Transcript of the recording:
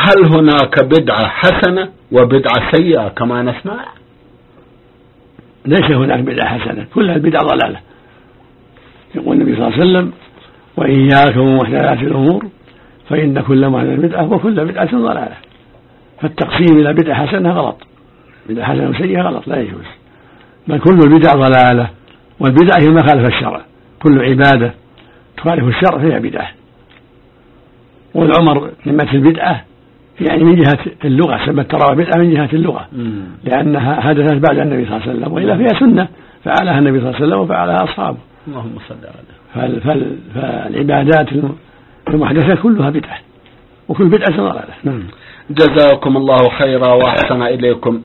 هل هناك بدعة حسنة وبدعة سيئة كما نسمع؟ ليس هناك بدعة حسنة، كلها البدع ضلالة. يقول النبي صلى الله عليه وسلم: وإياكم ومحدثات الأمور فإن كل محدثة بدعة وكل بدعة ضلالة. فالتقسيم إلى بدعة حسنة غلط، بدعة حسنة وسيئة غلط، لا يجوز، بل كل البدع ضلالة، والبدعة هي ما خالف الشرع، كل عبادة تخالف الشرع فهي بدعة. والعمر كلمة البدعة يعني من جهة اللغة، سمت ترى بدعة من جهة اللغة لأنها حدثت بعد النبي صلى الله عليه وسلم، وإلا فيها سنة فعلها النبي صلى الله عليه وسلم وفعلها أصحابه. اللهم صل عليه. فالعبادات المحدثة كلها بدعة وكل بدعة ضلالة. جزاكم الله خيرا وأحسن إليكم.